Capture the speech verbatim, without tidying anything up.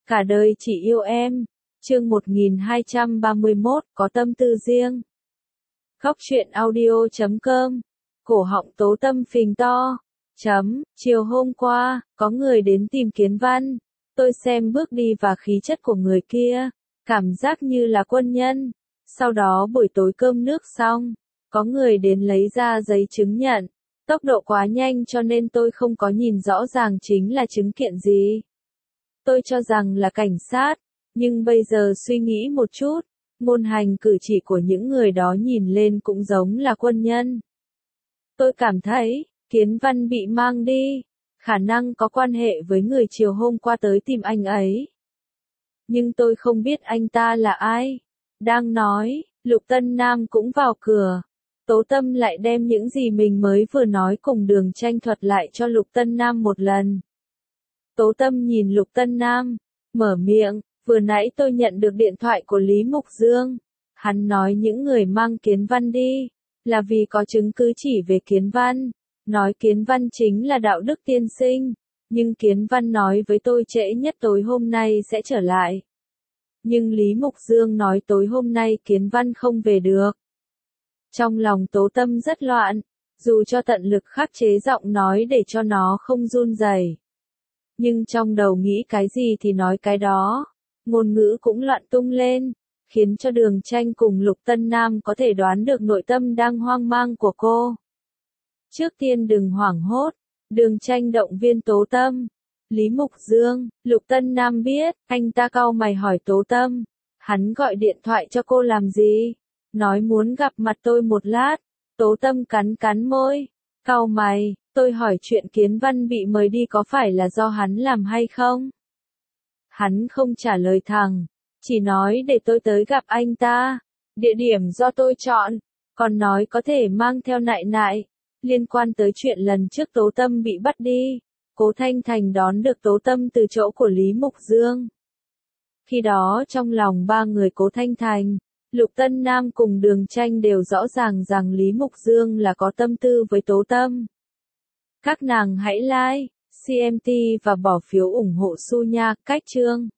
Cả đời chỉ yêu em. Chương một nghìn hai trăm ba mươi mốt, có tâm tư riêng. Khóc chuyện audio chấm com. Cổ họng Tố Tâm phình to. Chấm, chiều hôm qua, có người đến tìm Kiến Văn. Tôi xem bước đi và khí chất của người kia, cảm giác như là quân nhân. Sau đó buổi tối cơm nước xong, có người đến lấy ra giấy chứng nhận. Tốc độ quá nhanh cho nên tôi không có nhìn rõ ràng chính là chứng kiện gì. Tôi cho rằng là cảnh sát, nhưng bây giờ suy nghĩ một chút, ngôn hành cử chỉ của những người đó nhìn lên cũng giống là quân nhân. Tôi cảm thấy, Kiến Văn bị mang đi, khả năng có quan hệ với người chiều hôm qua tới tìm anh ấy. Nhưng tôi không biết anh ta là ai. Đang nói, Lục Tân Nam cũng vào cửa. Tố Tâm lại đem những gì mình mới vừa nói cùng Đường Tranh thuật lại cho Lục Tân Nam một lần. Tố Tâm nhìn Lục Tân Nam, mở miệng, vừa nãy tôi nhận được điện thoại của Lý Mục Dương. Hắn nói những người mang Kiến Văn đi, là vì có chứng cứ chỉ về Kiến Văn. Nói Kiến Văn chính là đạo đức tiên sinh, nhưng Kiến Văn nói với tôi trễ nhất tối hôm nay sẽ trở lại. Nhưng Lý Mục Dương nói tối hôm nay Kiến Văn không về được. Trong lòng Tố Tâm rất loạn, dù cho tận lực khắc chế giọng nói để cho nó không run rẩy. Nhưng trong đầu nghĩ cái gì thì nói cái đó, ngôn ngữ cũng loạn tung lên, khiến cho Đường Tranh cùng Lục Tân Nam có thể đoán được nội tâm đang hoang mang của cô. Trước tiên đừng hoảng hốt, Đường Tranh động viên Tố Tâm. Lý Mục Dương, Lục Tân Nam biết, anh ta cau mày hỏi Tố Tâm, hắn gọi điện thoại cho cô làm gì? Nói muốn gặp mặt tôi một lát. Tố Tâm cắn cắn môi, cau mày, tôi hỏi chuyện Kiến Văn bị mời đi có phải là do hắn làm hay không? Hắn không trả lời thẳng, chỉ nói để tôi tới gặp anh ta, địa điểm do tôi chọn, còn nói có thể mang theo nại nại. Liên quan tới chuyện lần trước Tố Tâm bị bắt đi, Cố Thanh Thành đón được Tố Tâm từ chỗ của Lý Mục Dương. Khi đó trong lòng ba người Cố Thanh Thành, Lục Tân Nam cùng Đường Tranh đều rõ ràng rằng Lý Mục Dương là có tâm tư với Tố Tâm. Các nàng hãy like, xê em tê và bỏ phiếu ủng hộ Su nha, cách chương.